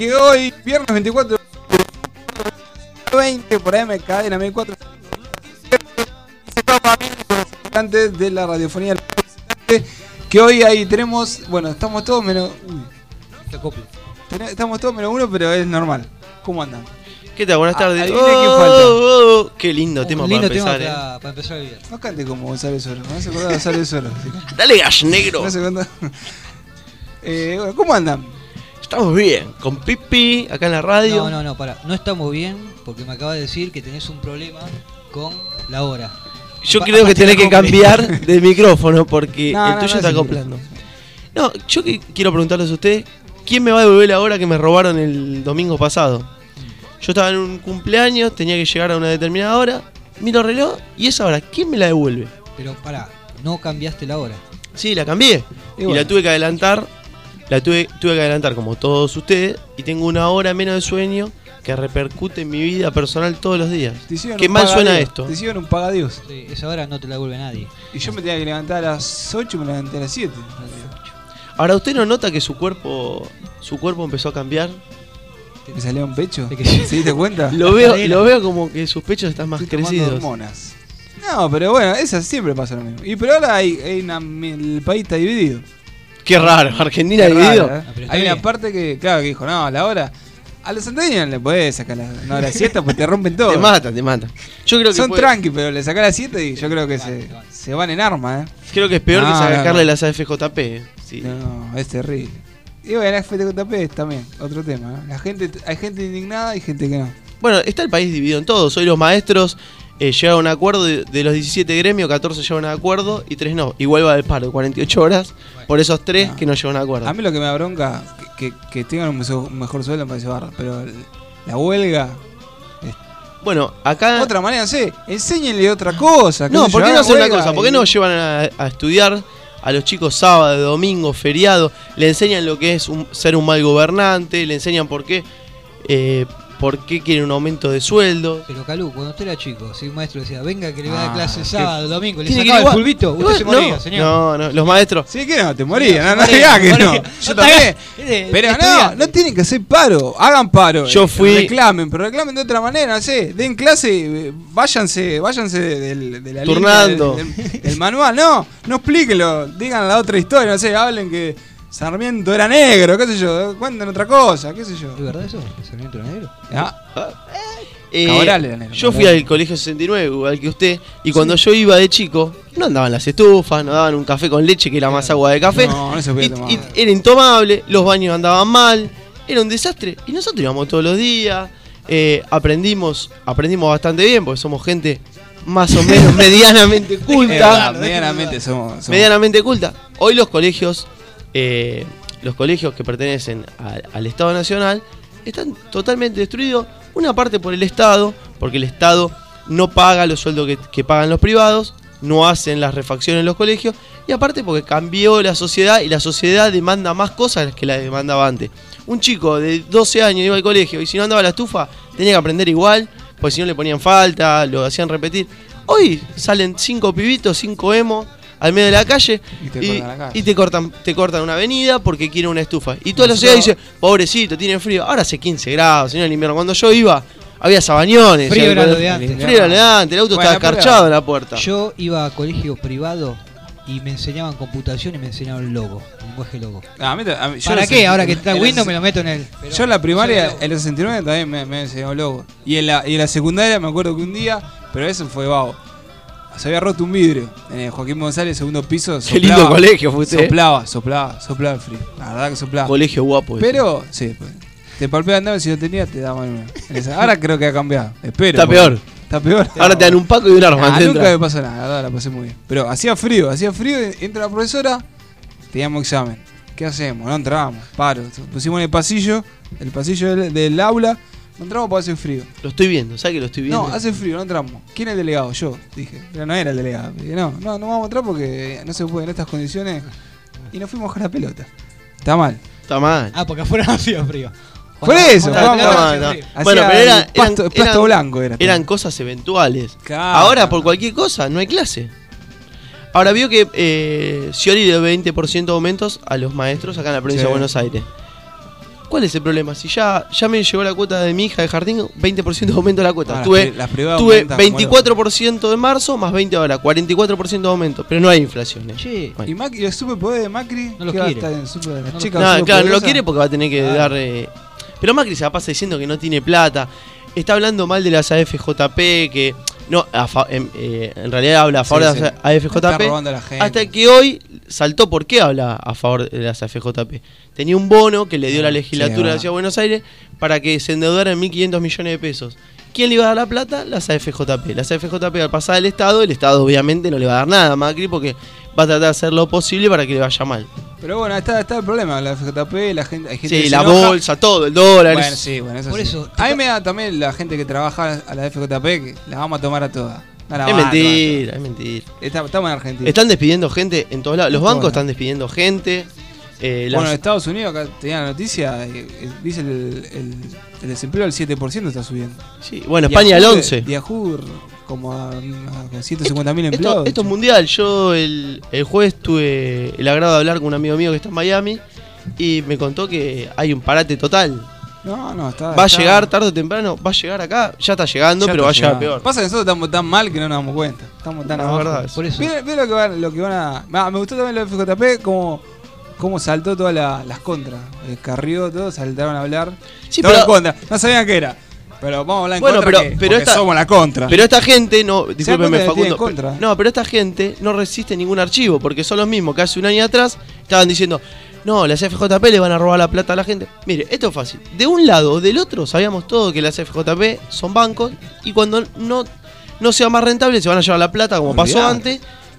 que hoy, viernes 24 20 por MK en la 1004, antes de la radiofonía, que hoy ahí tenemos, bueno, estamos todos menos estamos todos menos uno, pero es normal. ¿Cómo andan? ¿Qué tal? Buenas tardes. Adivina quién falta. Qué lindo tema lindo para empezar. tema para empezar el día. No cante como Gonzalo Soro, no se acuerda de Gonzalo Soro. Dale, gas negro. No se cuenta. Bueno, ¿cómo andan? Estamos bien, con Pipi, acá en la radio. No, pará. No estamos bien porque me acabas de decir que tenés un problema con la hora. Yo creo que tenés que cambiar de micrófono porque No, el tuyo no está es acoplando. No, yo quiero preguntarles a ustedes, ¿quién me va a devolver la hora que me robaron el domingo pasado? Yo estaba en un cumpleaños, tenía que llegar a una determinada hora, miro el reloj y esa hora, ¿quién me la devuelve? Pero pará, no cambiaste la hora. Sí, la cambié Y y bueno. la tuve que adelantar. Tuve que adelantar como todos ustedes y tengo una hora menos de sueño que repercute en mi vida personal todos los días. Qué mal suena esto. Te hicieron un pagadíos. Sí, esa hora no te la devuelve nadie. Y yo me tenía que levantar a las 8 y me levanté a las 7. Ahora, ¿usted no nota que su cuerpo empezó a cambiar? ¿Me salió un pecho? ¿De qué? ¿Se diste cuenta? Lo veo como que sus pechos están más Estoy tomando crecidos. hormonas. No, pero bueno, esas siempre pasa lo mismo. Y pero ahora el país está dividido. Qué raro, Argentina Qué dividido. raro, ¿eh? pero está Hay una bien. parte que, claro, que dijo, no, a la hora. A los santaños le podés sacar una hora 7 pues te rompen todo. Te mata. Yo creo que Son tranqui, pero le sacás las 7 y yo creo que se van en arma, Creo que es peor que No, sacarle no. las AFJP. Sí. No, es terrible. Y bueno, la FTJP es también otro tema, ¿eh? Hay gente indignada y gente que no. Bueno, está el país dividido en todos. Hoy los maestros llegaron a un acuerdo de los 17 gremios, 14 llegaron a acuerdo y 3 no. Igual va del paro de 48 horas por esos 3 No. que no llegaron a acuerdo. A mí lo que me da bronca, que tengan un mejor sueldo me parece barra, pero la huelga... Bueno, acá... Otra manera, sí, enséñenle otra cosa. No, ¿por qué no hagan hacen una huelga cosa? ¿Por qué y- no llevan a estudiar a los chicos sábado, domingo, feriado? Le enseñan lo que es ser un mal gobernante, le enseñan por qué quieren un aumento de sueldo. Pero Calú, cuando usted era chico, si un maestro decía, venga que le voy a dar clase qué- sábado, domingo, le Tiene que sacaba ir el igual. pulvito, usted se moría, señor. No, los maestros. Sí, que no, te morías, no, no moría, digas que moría. no. Yo también. Pero no tienen que hacer paro, hagan paro. Yo fui- Reclamen, pero reclamen de otra manera, no sé. Den clase, váyanse de la Turnando. línea del manual. No explíquenlo, digan la otra historia, no sé, hablen que Sarmiento era negro, qué sé yo, cuenten otra cosa, qué sé yo. ¿Es verdad eso? ¿El Sarmiento era negro? Cabral era negro, Yo fui al colegio 69, igual que usted, y cuando yo iba de chico, no andaban las estufas, no daban un café con leche que era más agua de café. No se podía tomar. y era intomable, los baños andaban mal, era un desastre. Y nosotros íbamos todos los días, aprendimos bastante bien, porque somos gente más o menos medianamente culta. Medianamente somos. Medianamente culta. Hoy los colegios que pertenecen al Estado Nacional están totalmente destruidos. Una parte por el Estado, porque el Estado no paga los sueldos que pagan los privados, no hacen las refacciones en los colegios, y aparte porque cambió la sociedad y la sociedad demanda más cosas que la demandaba antes. Un chico de 12 años iba al colegio y si no andaba a la estufa tenía que aprender igual, porque si no le ponían falta, lo hacían repetir. Hoy salen 5 pibitos, 5 emos al medio de la calle y te cortan una avenida porque quieren una estufa. Y toda la sociedad dice, pobrecito, tiene frío. Ahora hace 15 grados, señor, el invierno. Cuando yo iba, había sabañones. Frío era lo de antes. Frío era lo de antes, el auto Bueno, estaba pero- escarchado en la puerta. Yo iba a colegio privado y me enseñaban computación y me enseñaban logo, lenguaje logo. ¿Para qué? Ahora que está Windows me lo meto en él. Yo en la primaria, en el 69 también me enseñó logo. Y en la secundaria me acuerdo que un día, pero eso fue vago. Se había roto un vidrio en el Joaquín González, segundo piso. Qué lindo colegio fue usted. Soplaba el frío. La verdad que soplaba. Colegio guapo. ese. Pero, sí, pues, te palpean nada, si no tenías, te daban una. Ahora creo que ha cambiado. Espero. Está peor. Está peor. Ahora te dan un paco y un arma. antes de Nunca entrar. me pasó nada, la verdad la pasé muy bien. Pero hacía frío, entra la profesora, teníamos examen. ¿Qué hacemos? No entramos, paro. Pusimos en el pasillo del aula, no entramos porque hace frío. Lo estoy viendo, ¿sabes que lo estoy viendo? No, hace frío, no entramos. ¿Quién es el delegado? Yo, dije. Pero no era el delegado. Dije, no vamos a entrar porque no se puede en estas condiciones. Y nos fuimos a jugar la pelota. Está mal. Está mal. Ah, porque afuera no hacía frío. Por eso, Cuando- vamos, cuando- vamos, hacía frío. Hacía Bueno, pero era- pasto blanco era. Eran cosas eventuales. Claro. Ahora, por cualquier cosa, no hay clase. Ahora vio que Scioli dio 20% de aumentos a los maestros acá en la provincia Sí. de Buenos Aires. ¿Cuál es el problema? Si ya me llegó la cuota de mi hija de jardín, 20% de aumento de la cuota. Tuve 24% de marzo, más 20 ahora, 44% de aumento. Pero no hay inflación. Sí. Bueno. ¿Y Macri, el superpoder de Macri? No lo quiere. Claro, no lo quiere porque va a tener que dar... Pero Macri se la pasa diciendo que no tiene plata. Está hablando mal de las AFJP, que... No, en realidad habla a favor de las AFJP. Hasta que hoy saltó por qué habla a favor de las AFJP. Tenía un bono que le dio la legislatura de la Ciudad de Buenos Aires para que se endeudaran 1.500 millones de pesos. ¿Quién le iba a dar la plata? Las AFJP. Las AFJP al pasar el Estado obviamente no le va a dar nada a Macri porque va a tratar de hacer lo posible para que le vaya mal. Pero bueno, está el problema, la FJP, hay gente que se enoja. Bolsa, todo, el dólar. Bueno, sí, bueno, eso por sí. Eso, a mí me da también la gente que trabaja a la FJP, que la vamos a tomar a todas. Es mentira, es mentira. Estamos en Argentina. Están despidiendo gente en todos lados. Los bancos están despidiendo gente. Bueno, en Estados Unidos, acá tenía la noticia, dice el desempleo al 7% está subiendo. Sí, bueno, España al 11%. Yahoo como a 150.000 empleados. Esto es mundial. Yo el jueves tuve el agrado de hablar con un amigo mío que está en Miami y me contó que hay un parate total. Va a llegar tarde o temprano, va a llegar acá, ya está llegando, pero va a llegar peor. Pasa que nosotros estamos tan mal que no nos damos cuenta. Estamos tan abajo. Verdad, por eso. Ve lo que van a... me gustó también lo de FJP, cómo saltó todas las contras. Carrió, todos saltaron a hablar. Sí, todo en contra. No sabían qué era. Pero vamos a hablar en contra porque somos la contra. Pero esta gente, discúlpeme Facundo, pero esta gente no resiste ningún archivo, porque son los mismos que hace un año atrás estaban diciendo, no, las FJP le van a robar la plata a la gente. Mire, esto es fácil. De un lado o del otro sabíamos todo que las FJP son bancos y cuando no sea más rentable se van a llevar la plata como pasó antes.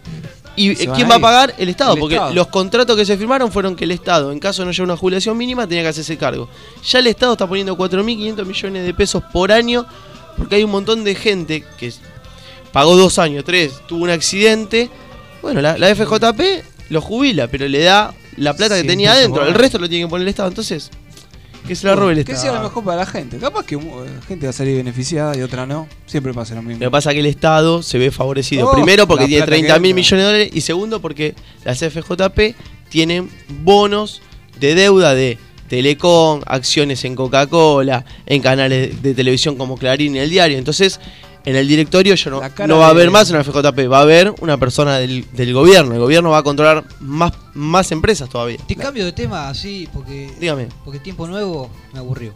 ¿Y quién va a pagar? El Estado, porque los contratos que se firmaron fueron que el Estado, en caso de no llegar a una jubilación mínima, tenía que hacerse cargo. Ya el Estado está poniendo 4.500 millones de pesos por año, porque hay un montón de gente que pagó 2 años, 3, tuvo un accidente. Bueno, la FJP lo jubila, pero le da la plata que tenía adentro. El resto lo tiene que poner el Estado, entonces... Que se la robe el Estado. Que sea lo mejor para la gente. Capaz que gente va a salir beneficiada y otra no. Siempre pasa lo mismo. Lo que pasa es que el Estado se ve favorecido. Primero porque tiene 30.000 millones de dólares. Y segundo porque las FJP tienen bonos de deuda de Telecom, acciones en Coca-Cola, en canales de televisión como Clarín y El Diario. Entonces, en el directorio no va a haber más una FJP, va a haber una persona del gobierno. El gobierno va a controlar más empresas todavía. Te cambio de tema así porque... Dígame. Porque Tiempo Nuevo me aburrió.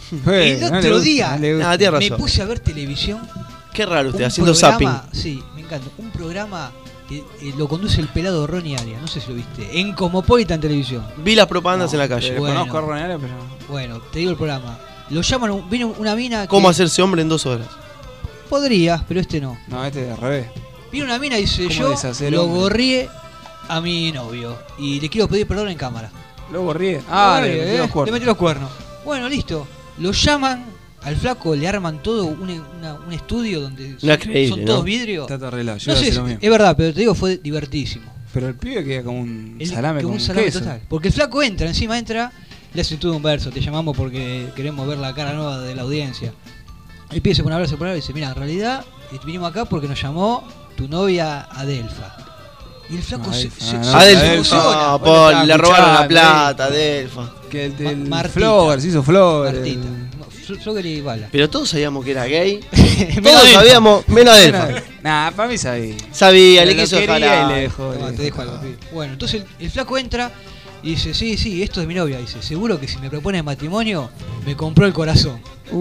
El otro día me puse a ver televisión. Qué raro usted, haciendo zapping. Sí, me encanta. Un programa que lo conduce el pelado Ronnie Arias, no sé si lo viste, en Cosmopolitan Televisión. Vi las propagandas en la calle. Conozco a Ronnie Arias, pero... Bueno, te digo el programa. Lo llaman, viene una mina ¿Cómo hacerse hombre en 2 horas? Podría, pero este no. No, este al revés. Viene una mina y dice, yo lo gorrié a mi novio y le quiero pedir perdón en cámara. ¿Lo gorrié? Le metí los cuernos. Bueno, listo. Lo llaman, al flaco le arman todo un estudio donde son todos vidrios. Está todo arreglado. No sé, es verdad, pero te digo, fue divertísimo. Pero el pibe queda como un salame con un queso. Total. Porque el flaco entra, le hace todo un verso, te llamamos porque queremos ver la cara nueva de la audiencia. El pibe se pone a hablar y dice, mira, en realidad vinimos acá porque nos llamó tu novia Adelfa. Y el flaco se Adelfa. No, le robaron la plata, Adelfa. Que el Flower, se hizo Flower. Flower y Bala. Pero todos sabíamos que era gay. Todos sabíamos, menos Adelfa. Nah, para mí sabía. Sabía, le quiso dejar y le dejó. Te dejo algo. Bueno, entonces el flaco entra y dice, sí, esto es mi novia. Dice, seguro que si me propone matrimonio, me compró el corazón.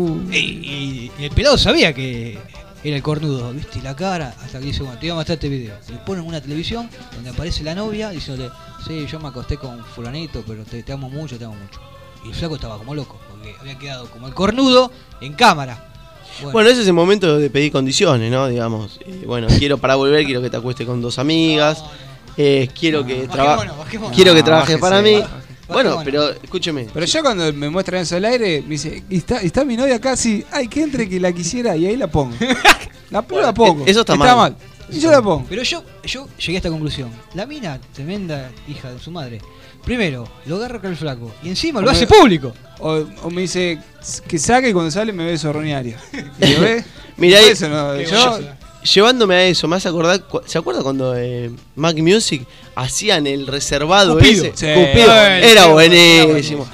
Y el pelado sabía que era el cornudo, ¿viste? Y la cara, hasta que dice, bueno, te voy a mostrar este video. Le ponen una televisión donde aparece la novia diciéndole, sí, yo me acosté con fulanito, pero te amo mucho, te amo mucho. Y el flaco estaba como loco, porque había quedado como el cornudo en cámara. Bueno, ese es el momento de pedir condiciones, ¿no? Digamos, para volver quiero que te acueste con 2 amigas. Quiero que trabajes para mí. Bueno, pero escúcheme. Pero yo cuando me muestran eso al aire, me dice, ¿y está mi novia casi? Ay, que entre que la quisiera y ahí la pongo. La pongo. Eso está mal. Y yo la pongo. Pero yo llegué a esta conclusión. La mina, tremenda hija de su madre, primero, lo agarra con el flaco y encima lo hace público. O me dice que saque y cuando sale me beso a Ronnie Arias. Y yo, mirá, llevándome a eso, me hace acordar, ¿se acuerda cuando Mac Music hacían el reservado Cupido. ese? Sí, Cupido. Era buenísimo.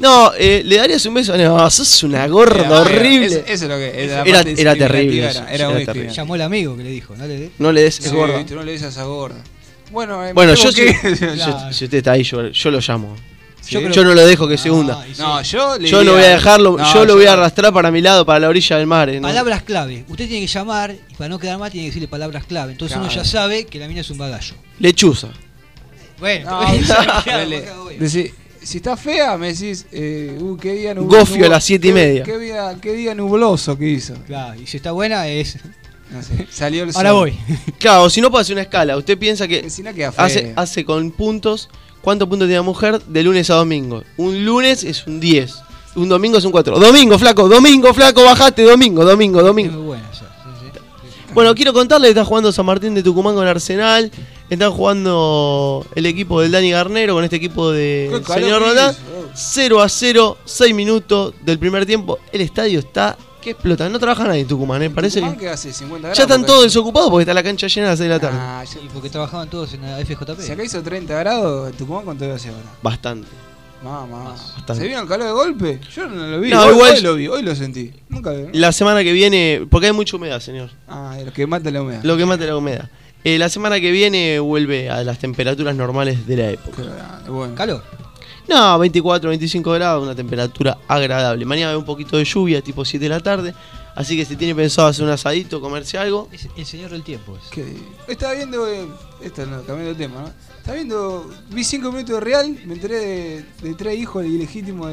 No, ¿le darías un beso? No, sos una gorda horrible. Eso es lo que Era terrible. Era muy terrible. Llamó el amigo que le dijo, no le dé. No le des, Sí, es gorda. tú no le dices a esa gorda. Bueno, Yo Claro. si usted está ahí, yo lo llamo. ¿Sí? Yo no lo dejo que se hunda. y sí. No, yo le Yo no voy a dejarlo, No, yo lo voy a arrastrar para mi lado, para la orilla del mar. ¿no? Palabras clave. Usted tiene que llamar y para no quedar mal tiene que decirle palabras clave. Entonces Claro. uno ya sabe que la mina es un bagallo. Lechuza. Bueno, No, dale. Decí, si está fea, me decís, qué día nubloso. Gofio a las 7:30. Qué día nubloso que hizo. Claro, y si está buena es. No sé, salió el sol. Ahora voy. Claro, si no puede hacer una escala. Usted piensa que Si no queda fea. hace con puntos. ¿Cuántos puntos tiene la mujer de lunes a domingo? Un lunes es un 10. Un domingo es un 4. Domingo, flaco, bajate, domingo. Es muy buena esa. Sí. Bueno, quiero contarle que está jugando San Martín de Tucumán con Arsenal. Están jugando el equipo del Dani Garnero con este equipo de Qué calor señor que Roldán. hizo. 0-0, 6 minutos del primer tiempo. El estadio está que explota. No trabaja nadie en Tucumán, parece Tucumán que. que hace 50 grados. Ya están porque- todos desocupados porque está la cancha llena a las 6 de la tarde. Ah, Y porque trabajaban todos en la FJP. si acá hizo 30 grados, Tucumán, ¿cuánto debe hacer ahora? Bastante. Mamá. Bastante. ¿Se vino el calor de golpe? Yo no lo vi. No, hoy, igual- hoy lo vi, hoy lo sentí. Nunca lo vi. La semana que viene, porque hay mucha humedad, señor. Ah, lo que mata la humedad. Lo que mata la humedad. La semana que viene vuelve a las temperaturas normales de la época. Qué grande, bueno. ¿Calor? No, 24, 25 grados, una temperatura agradable. Mañana va a haber un poquito de lluvia, tipo 7 de la tarde. Así que si tiene pensado hacer un asadito, comerse algo. Es el señor del tiempo. Estaba viendo, esto no, cambiando de tema, ¿no? Estaba viendo, vi 5 minutos de Real, me enteré de 3 hijos ilegítimos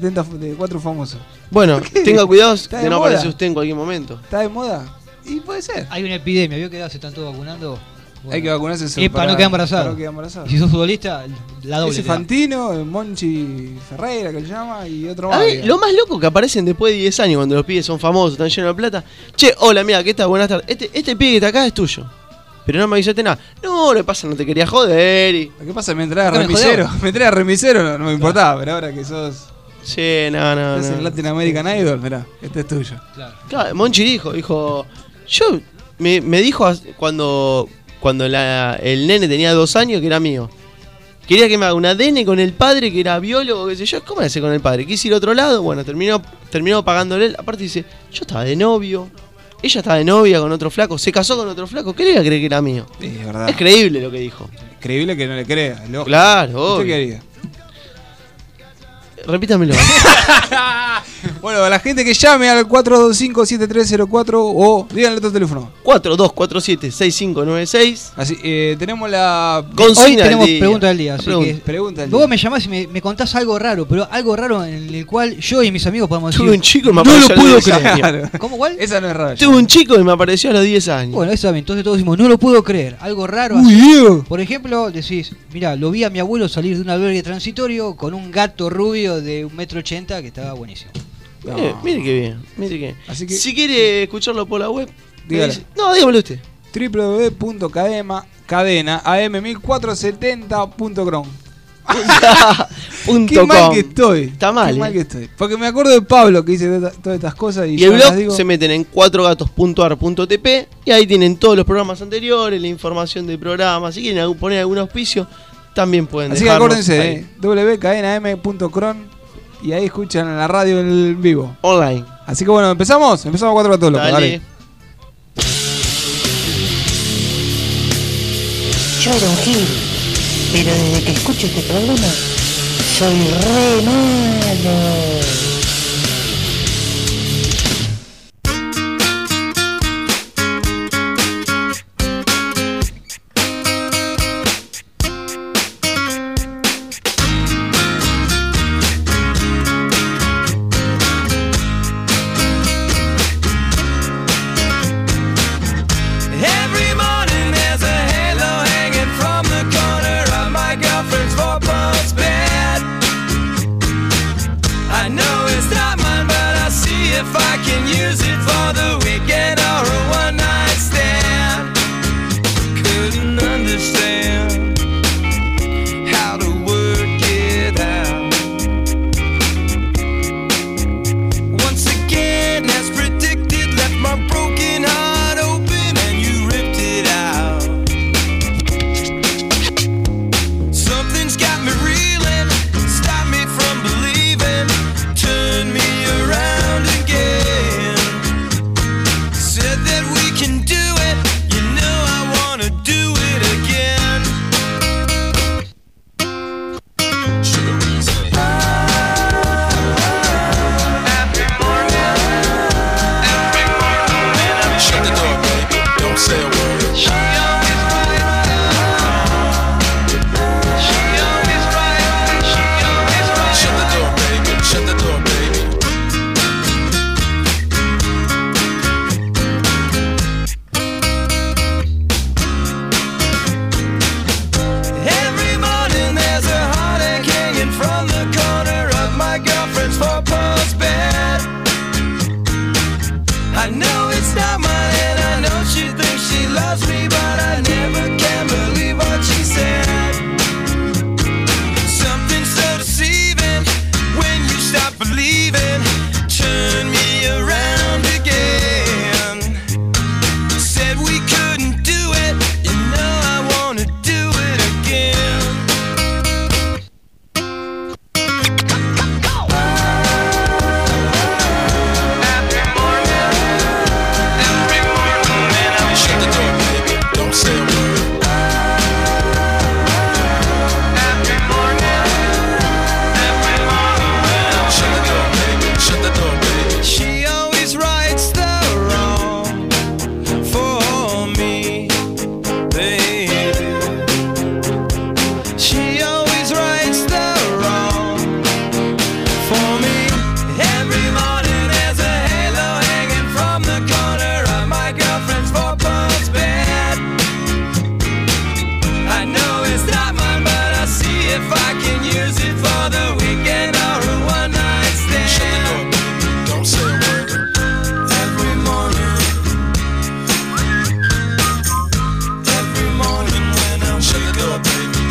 de 4 famosos. Bueno, ¿Por qué? tenga cuidado Está que de no moda. aparece usted en cualquier momento. ¿Está de moda? Y puede ser. Hay una epidemia, ¿vio que se están todos vacunando? Bueno, Hay que vacunarse es para no quedar embarazado. Para no quedar embarazado. Y si sos futbolista, la doble. Ese te da. Fantino, Monchi Ferreira que le llama y otro A más. ver, lo más loco que aparecen después de 10 años, cuando los pibes son famosos, están llenos de plata. Che, hola, mira, ¿qué tal? Buenas tardes. Este pibe que está acá es tuyo. Pero no me avisaste nada. No, lo que pasa, no te quería joder. Lo que pasa es que me entraba ¿Por qué me remisero. Me entraba remisero, no me importaba, pero ahora que sos Sí, no. estás en Latin American Idol, mirá, este es tuyo. Claro. Claro, Monchi dijo, yo me dijo cuando el nene tenía 2 años que era mío. Quería que me haga un ADN con el padre que era biólogo, qué sé yo. ¿Cómo le hace con el padre? Quise ir a otro lado, bueno, terminó pagándole él. Aparte dice, yo estaba de novio, ella estaba de novia con otro flaco, se casó con otro flaco, ¿qué le iba a creer que era mío? Es verdad. Es creíble lo que dijo. Creíble que no le crea, lógico. Claro, ¿Usted obvio. qué haría? Repítamelo. Bueno, a la gente que llame al 425-7304 o díganle otro teléfono. 4247-6596. Así, tenemos la Consigna Hoy del tenemos día. pregunta del día. Así Pregunta. que pregunta del vos día. me llamás y me contás algo raro, pero algo raro en el cual yo y mis amigos podemos Tuve un decir. chico y me no apareció lo a los puedo 10 creer. años. Claro. ¿Cómo cuál? Esa no es rara. Tuve un chico y me apareció a los 10 años. Bueno, eso también. Entonces todos decimos, no lo puedo creer. Algo raro Uy, así. Diego. Por ejemplo, decís, mira, lo vi a mi abuelo salir de un albergue transitorio con un gato rubio de 1,80 m que estaba buenísimo. No. Mire qué bien, mire qué bien. Así que- Si quiere escucharlo por la web, me Dígale. dice- no, dígamelo usted. www.cadenaam1470.com. Punto Qué mal com. que estoy. Está mal, Qué mal eh. que estoy. Porque me acuerdo de Pablo que dice todas estas cosas y, Y yo el las blog digo. se meten en 4gatos.ar.tp y ahí tienen todos los programas anteriores, la información del programa. Si quieren poner algún auspicio, también pueden Así que dejarnos acuérdense, ahí. www.cadenam.com y ahí escuchan en la radio en vivo. Online. Así que bueno, empezamos 4 gatos locos. Dale. Dale. Yo era un gil, pero desde que escucho este programa, soy re malo. Every morning there's a halo hanging from the corner of my girlfriend's four-post bed. I know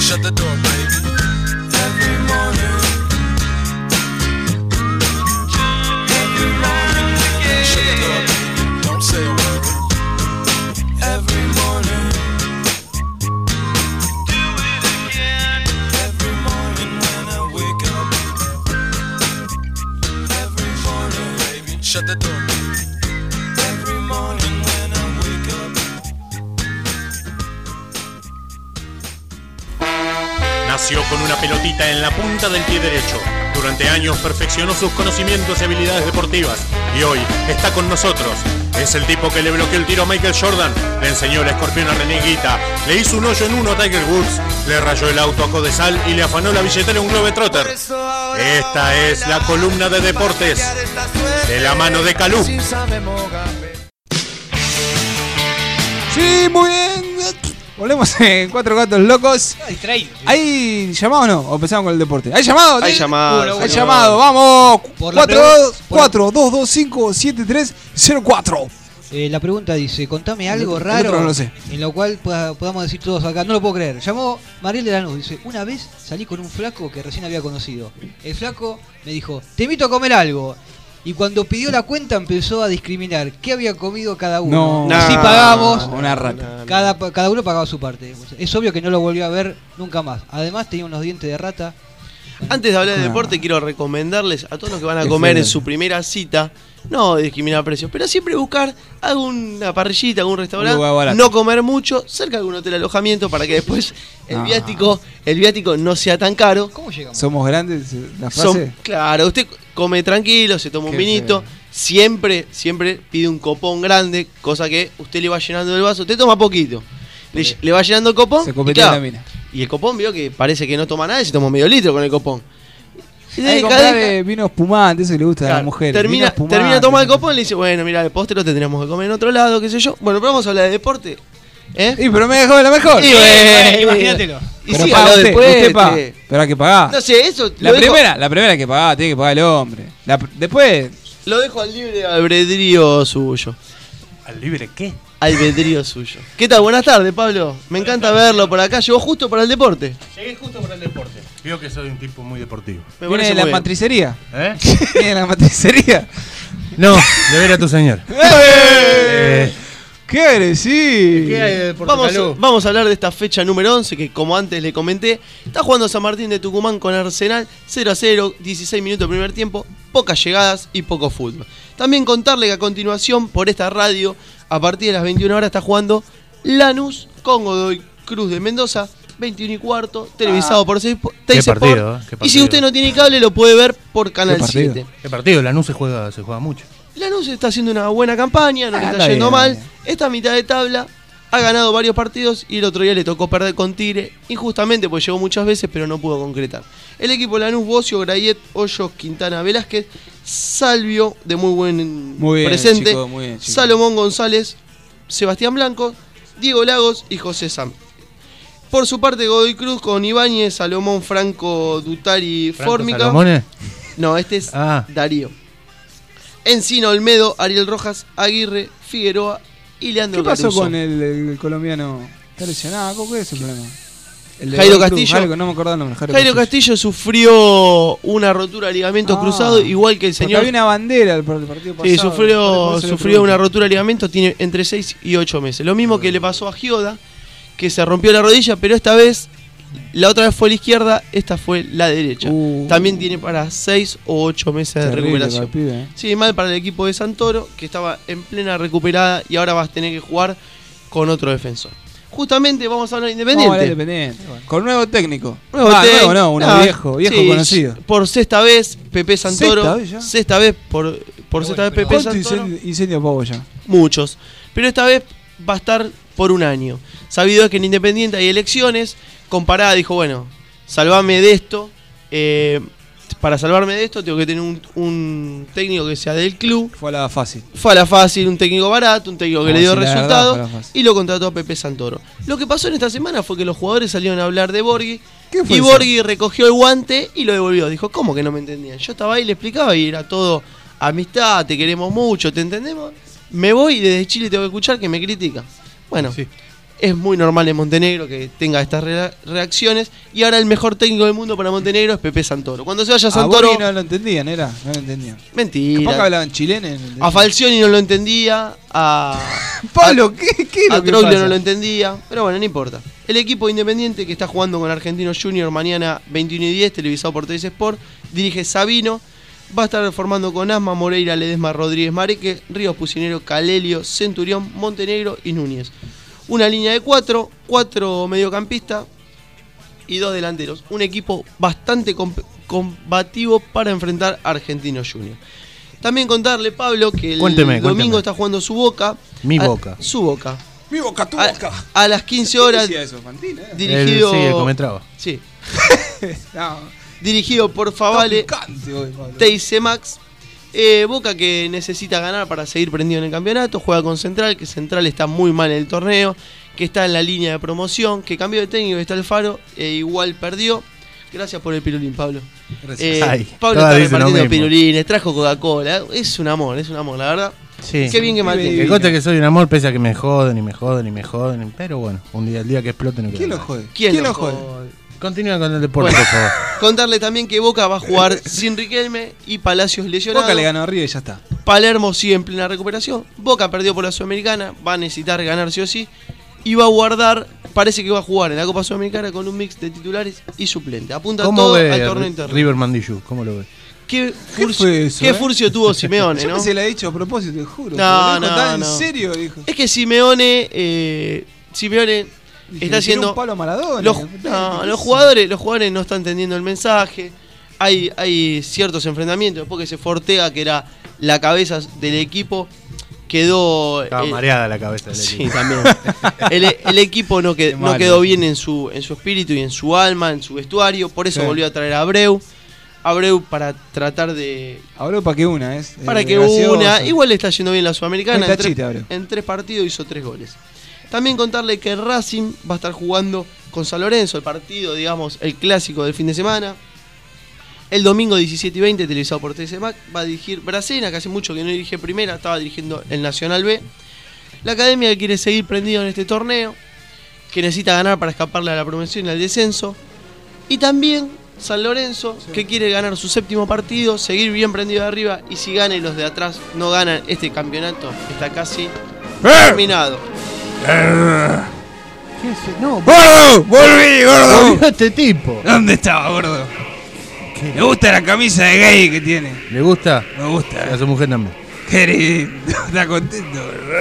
Shut the door, baby. Every morning. Every morning. Shut the door, baby. Don't say a word. Every morning. Do it again. Every morning when I wake up. Every morning, baby. Shut the door, baby. Every morning when I wake up. Nació con una pelotita en la punta del pie derecho. Durante años perfeccionó sus conocimientos y habilidades deportivas. Y hoy está con nosotros. Es el tipo que le bloqueó el tiro a Michael Jordan, le enseñó el escorpión a René Higuita, le hizo un hoyo en uno a Tiger Woods, le rayó el auto a Codesal y le afanó la billetera a un Globetrotter. Esta es la columna de deportes de la mano de Calú. Sí, muy bien. Volvemos en Cuatro Gatos Locos. Distraído. ¿Hay llamado o no? ¿O empezamos con el deporte? ¿Hay llamado? Hay ¿Sí? llamado. Hay llamado, vamos. Por la 4-2-2-5-7-3-0-4. La pregunta dice, contame algo El raro otro no lo sé. en lo cual podamos decir todos acá, no lo puedo creer. Llamó Mariel de Lanús, dice, una vez salí con un flaco que recién había conocido. El flaco me dijo, te invito a comer algo. Y cuando pidió la cuenta empezó a discriminar qué había comido cada uno. No. Así pagamos, Una rata. cada uno pagaba su parte. Es obvio que no lo volvió a ver nunca más. Además tenía unos dientes de rata. Antes de hablar de deporte, quiero recomendarles a todos los que van a Qué comer feo. en su primera cita, no discriminar precios, pero siempre buscar alguna parrillita, algún Un restaurante, lugar barato. no comer mucho, cerca de algún hotel de alojamiento para que después el viático no sea tan caro. ¿Cómo llegamos? Somos grandes, la frase. Claro, usted come tranquilo, se toma un Qué vinito, feo. siempre pide un copón grande, cosa que usted le va llenando el vaso, usted toma poquito, le va llenando el copón Se y, copetea claro, la mina. y el copón vio que parece que no toma nada y se toma medio litro con el copón. Y Hay que deja- comprar vino espumante, eso que le gusta a Claro, las mujeres. termina Vino espumante. de tomar el copón y le dice, bueno, mira, el postre lo tendríamos que comer en otro lado, qué sé yo. Bueno, pero vamos a hablar de deporte. ¿Eh? Y pero me dejó la mejor. Y bueno, Imagínatelo. Y Pero sí, paga habló usted, después. usted paga. Pero hay que pagar. No sé, eso La primera hay que pagar, tiene que pagar el hombre. Después, lo dejo al libre albedrío suyo. ¿Al libre qué? Albedrío suyo. ¿Qué tal? Buenas tardes, Pablo. Me encanta verlo por acá. Llegó justo para el deporte. Llegué justo para el deporte. Veo que soy un tipo muy deportivo. Me viene parece de muy la bien. matricería. ¿Eh? Viene de la matricería. No, de ver a tu señor. ¡Qué agresivo! ¿Qué hay de deporte, Calú? Vamos a hablar de esta fecha número 11 que, como antes le comenté, está jugando San Martín de Tucumán con Arsenal 0-0, 16 minutos primer tiempo, pocas llegadas y poco fútbol. También contarle que a continuación, por esta radio, a partir de las 21 horas está jugando Lanús con Godoy Cruz de Mendoza, 21:15, televisado por Teis Qué Sport. partido, qué Y si partido. usted no tiene cable, lo puede ver por Canal Qué partido. 7. ¿Qué partido? Lanús se juega mucho. Lanús está haciendo una buena campaña, no le está está yendo bien, mal. bien. Esta mitad de tabla ha ganado varios partidos y el otro día le tocó perder con Tigre, injustamente, pues llegó muchas veces, pero no pudo concretar. El equipo Lanús, Bocio, Grayet, Hoyos, Quintana, Velázquez, Salvio, de muy buen Muy bien, presente, chico, muy bien, chico. Salomón González, Sebastián Blanco, Diego Lagos y José Sam. Por su parte, Godoy Cruz con Ibáñez, Salomón, Franco, Dutari, Fórmica. ¿Salomone? No, este es Ah. Darío. Encino, Olmedo, Ariel Rojas, Aguirre, Figueroa y Leandro ¿Qué pasó Caruso. con el colombiano? ¿Está lesionado? ¿Cuál es el problema? El de Jairo Godoy Cruz, Castillo. no me acuerdo el nombre. Jairo Castillo sufrió una rotura de ligamento Ah. cruzado, igual que el Porque señor. había una bandera por el partido pasado. Sí, por eso le sufrió pregunto. una rotura de ligamento, tiene entre 6 y 8 meses. Lo mismo que le pasó a Gioda, que se rompió la rodilla, pero esta vez, la otra vez fue la izquierda, esta fue la derecha. También tiene para 6 o 8 meses de Terrible recuperación. para el pibe, Sí, mal para el equipo de Santoro, que estaba en plena recuperada y ahora va a tener que jugar con otro defensor. Justamente vamos a hablar de Independiente. Vamos a hablar de Independiente. Bueno, con nuevo técnico. Nuevo Nuevo no, uno viejo sí, conocido. Por sexta vez, Pepe Santoro. ¿Sexta vez ya? Sexta vez por sexta vez Pepe ¿Cuánto Santoro. incendio pavo ya? Muchos. Pero esta vez va a estar por un año. Sabido es que en Independiente hay elecciones. Comparada dijo, bueno, salvame de esto. Para salvarme de esto tengo que tener un técnico que sea del club. Fue a la fácil. Fue a la fácil, un técnico barato, un técnico que le dio Sí, la verdad, resultados fue a la fácil. y lo contrató a Pepe Santoro. Lo que pasó en esta semana fue que los jugadores salieron a hablar de Borghi ¿Qué fue y eso? Borghi recogió el guante y lo devolvió. Dijo, ¿cómo que no me entendían? Yo estaba ahí y le explicaba y era todo amistad, te queremos mucho, ¿te entendemos? Me voy y desde Chile tengo que escuchar que me critican. Bueno, Sí. Es muy normal en Montenegro que tenga estas reacciones. Y ahora el mejor técnico del mundo para Montenegro es Pepe Santoro. Cuando se vaya a Santoro... no lo entendían, no lo entendían. Mentira. Capaz que hablaban chileno. A Falcioni no lo entendía. Pablo, ¿qué es a lo que Troglio pasa? no lo entendía. Pero bueno, no importa. El equipo independiente que está jugando con Argentinos Junior mañana 21:10, televisado por Teis Sport, dirige Sabino. Va a estar formando con Asma, Moreira, Ledesma, Rodríguez, Mareque, Ríos, Pucinero, Calelio, Centurión, Montenegro y Núñez. Una línea de 4 mediocampistas y 2 delanteros. Un equipo bastante combativo para enfrentar a Argentinos Junior. También contarle, Pablo, que el domingo está jugando su Boca. Boca. Su Boca. Mi Boca, tu Boca. A las 15 horas. Eso, Fantino, dirigido. Sí, el Cometraba. Sí. No, Dirigido por Favale. picante hoy, Pablo. Teise Max. Boca que necesita ganar para seguir prendido en el campeonato. Juega con Central, que Central está muy mal en el torneo, que está en la línea de promoción, que cambió de técnico, que está Alfaro, igual perdió. Gracias por el pirulín, Pablo. Pablo está repartiendo pirulines, trajo Coca-Cola. Es un amor, la verdad. Sí. Qué bien que mantiene. Que conste que soy un amor, pese a que me joden. Pero bueno, el día que explote no queda ¿Quién lo nada. jode? ¿Quién lo jode? Continúa con el deporte, Bueno, por favor. Contarle también que Boca va a jugar sin Riquelme y Palacios lesionado. Boca le ganó a River y ya está. Palermo sigue en plena recuperación. Boca perdió por la Sudamericana, va a necesitar ganar sí o sí. Y va a guardar, parece que va a jugar en la Copa Sudamericana con un mix de titulares y suplente. Apunta todo al torneo interno. River Mandillú? ¿Cómo lo ves? ¿Qué fue eso, furcio tuvo Simeone, Yo no? se la he dicho a propósito, te juro. No, ¿En no. serio? Dijo. Es que Simeone está haciendo... Un palo a Maradona. Los jugadores no están entendiendo el mensaje. Hay ciertos enfrentamientos. Después que se Fortega, que era la cabeza del equipo, quedó... Estaba mareada la cabeza del equipo. Sí, también. El equipo no quedó bien en su espíritu y en su alma, en su vestuario. Por eso volvió a traer a Abreu. Para tratar de... Abreu para que una, ¿es? Para que una... Igual le está yendo bien la Sudamericana. En 3 partidos hizo 3 goles. También contarle que Racing va a estar jugando con San Lorenzo, el partido, digamos, el clásico del fin de semana. El domingo 17:20, televisado por TSMAC, va a dirigir Bracena, que hace mucho que no dirige primera, estaba dirigiendo el Nacional B. La academia que quiere seguir prendido en este torneo, que necesita ganar para escaparle a la promoción y al descenso. Y también San Lorenzo, que quiere ganar su 7º partido, seguir bien prendido de arriba, y si gana y los de atrás no ganan este campeonato, está casi terminado. ¿Qué es? No, ¡Gordo! ¡Volví, gordo! volvió este tipo. ¿Dónde estaba, gordo? Me gusta la camisa de gay que tiene. ¿Le gusta? Me gusta. A su mujer también. Qué lindo. Está contento.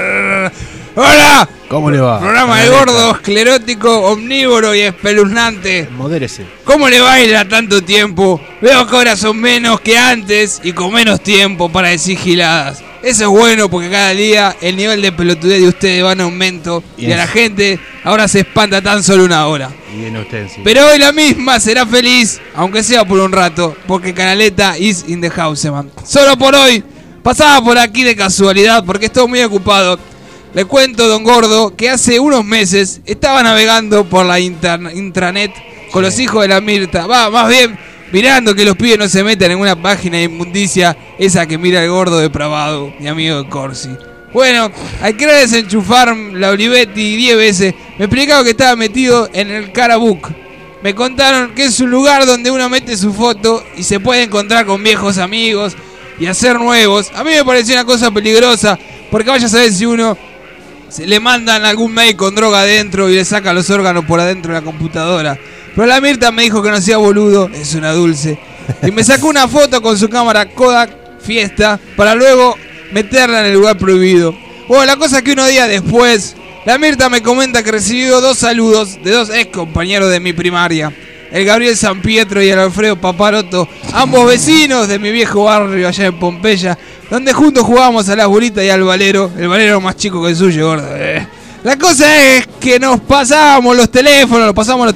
¡Hola! ¿Cómo le va? Programa de gordo, esclerótico, omnívoro y espeluznante. Modérese. ¿Cómo le baila tanto tiempo? Veo que ahora son menos que antes y con menos tiempo para decir giladas. Eso es bueno porque cada día el nivel de pelotudez de ustedes va en aumento y a la gente ahora se espanta tan solo una hora. Y viene usted, sí. Pero hoy la misma será feliz, aunque sea por un rato, porque Canaleta is in the house, man. Solo por hoy, pasaba por aquí de casualidad porque estoy muy ocupado. Le cuento, don Gordo, que hace unos meses estaba navegando por la intranet con los hijos de la Mirta. Más bien, mirando que los pibes no se metan en una página de inmundicia, esa que mira el gordo depravado, mi amigo de Corsi. Bueno, al querer desenchufar la Olivetti 10 veces, me explicaron que estaba metido en el Carabook. Me contaron que es un lugar donde uno mete su foto y se puede encontrar con viejos amigos y hacer nuevos. A mí me pareció una cosa peligrosa, porque vaya a saber si uno se le mandan algún mail con droga adentro y le saca los órganos por adentro de la computadora. Pero la Mirta me dijo que no sea boludo, es una dulce. Y me sacó una foto con su cámara Kodak Fiesta para luego meterla en el lugar prohibido. Bueno, la cosa es que unos días después, la Mirta me comenta que recibió 2 saludos de 2 ex compañeros de mi primaria. El Gabriel San Pietro y el Alfredo Paparotto, ambos vecinos de mi viejo barrio allá en Pompeya, donde juntos jugábamos a las bolitas y al valero, el valero más chico que el suyo, gordo. La cosa es que nos pasábamos los teléfonos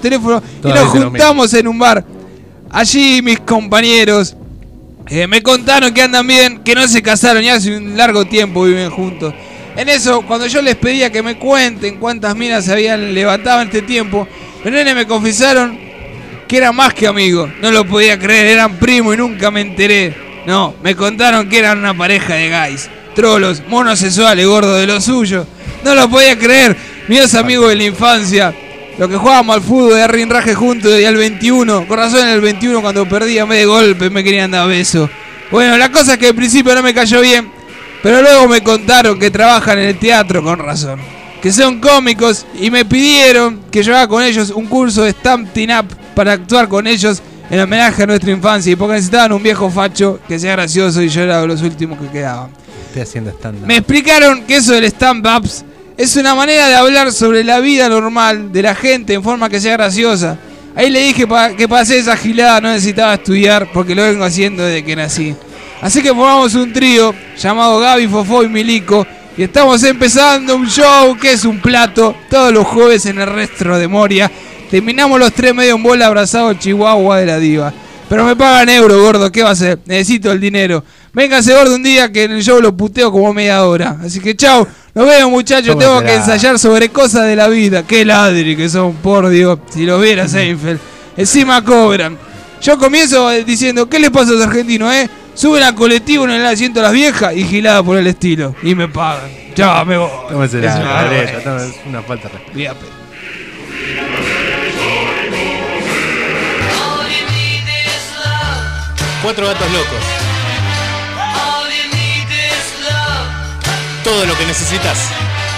y nos juntamos en un bar. Allí mis compañeros me contaron que andan bien, que no se casaron y hace un largo tiempo viven juntos. En eso, cuando yo les pedía que me cuenten cuántas minas se habían levantado en este tiempo, los nenes me confesaron que eran más que amigos. No lo podía creer, eran primos y nunca me enteré. No, me contaron que eran una pareja de gays, trolos, monosexuales, gordos de lo suyo. No lo podía creer. Míos amigos de la infancia, los que jugábamos al fútbol de rinraje juntos y al 21. Con razón en el 21 cuando perdí a medio de golpe me querían dar besos. Bueno, la cosa es que al principio no me cayó bien, pero luego me contaron que trabajan en el teatro con razón. Que son cómicos y me pidieron que yo haga con ellos un curso de Stampin' Up para actuar con ellos en homenaje a nuestra infancia y porque necesitaban un viejo facho que sea gracioso y yo era de los últimos que quedaban. Estoy haciendo stand-up. Me explicaron que eso del stand-ups es una manera de hablar sobre la vida normal de la gente en forma que sea graciosa. Ahí le dije que para hacer esa gilada no necesitaba estudiar porque lo vengo haciendo desde que nací. Así que formamos un trío llamado Gaby, Fofó y Milico y estamos empezando un show que es un plato todos los jueves en el Restro de Moria. Terminamos los 3 medio en bola abrazados al Chihuahua de la diva. Pero me pagan euro, gordo, ¿qué va a hacer? Necesito el dinero. Véngase, gordo, un día que en el show lo puteo como media hora. Así que chau, nos vemos, muchachos. Tengo que ensayar sobre cosas de la vida. Qué ladri que son, por Dios. Si lo viera Seinfeld. Encima cobran. Yo comienzo diciendo, ¿qué les pasa a los argentinos, Suben al colectivo en el asiento a las viejas y gilada por el estilo. Y me pagan. Chau, me voy. Tómese Es una es una falta de respeto. Bien. Cuatro gatos locos. Todo lo que necesitas.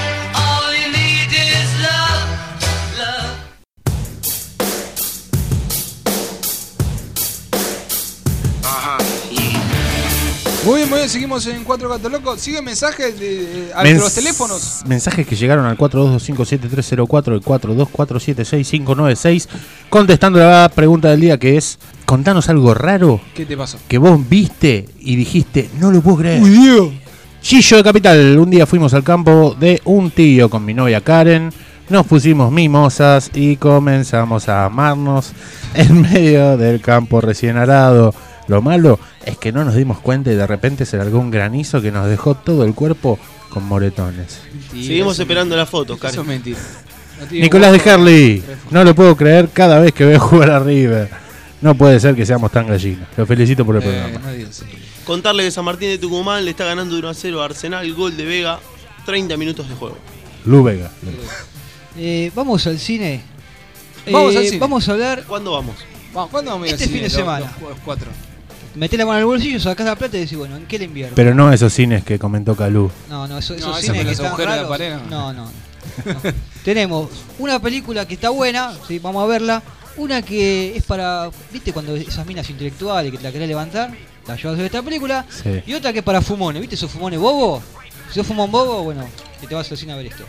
Muy bien, seguimos en 4 Gatos Locos. ¿Siguen mensajes a los teléfonos? Mensajes que llegaron al 42257304 y 42476596 contestando la pregunta del día que es: contanos algo raro ¿Qué te pasó? que vos viste y dijiste, no lo puedo creer. Uy, Dios. Chillo de Capital, un día fuimos al campo de un tío con mi novia Karen, nos pusimos mimosas y comenzamos a amarnos en medio del campo recién arado. Lo malo es que no nos dimos cuenta y de repente se largó un granizo que nos dejó todo el cuerpo con moretones. Mentira, Seguimos eso esperando es las fotos, mentira. Eso Karen. es mentira. No tiene Nicolás de huevo. Herley, no lo puedo creer cada vez que veo jugar a River. No puede ser que seamos tan gallinos. Lo felicito por el programa. No digas eso. Contarle que San Martín de Tucumán le está ganando 1-0 a Arsenal, gol de Vega, 30 minutos de juego. Lu Vega. Vamos al cine. Vamos al cine. Vamos a hablar. ¿Cuándo vamos? Vamos, ¿cuándo vamos a ir Este al fin cine? de semana. Los 4. Metés la mano en el bolsillo, sacás la plata y decís, bueno, ¿en qué le invierto? Pero no esos cines que comentó Calú. No, esos No, eso cines con que los están agujeros de la raros. pared, No. Tenemos una película que está buena, ¿sí? Vamos a verla. Una que es para, ¿viste? Cuando esas minas intelectuales que te la querés levantar, la llevas a ver esta película. Sí. Y otra que es para fumones, ¿viste? Esos fumones bobos. Si sos fumón bobo, bueno, que te vas al cine a ver esto.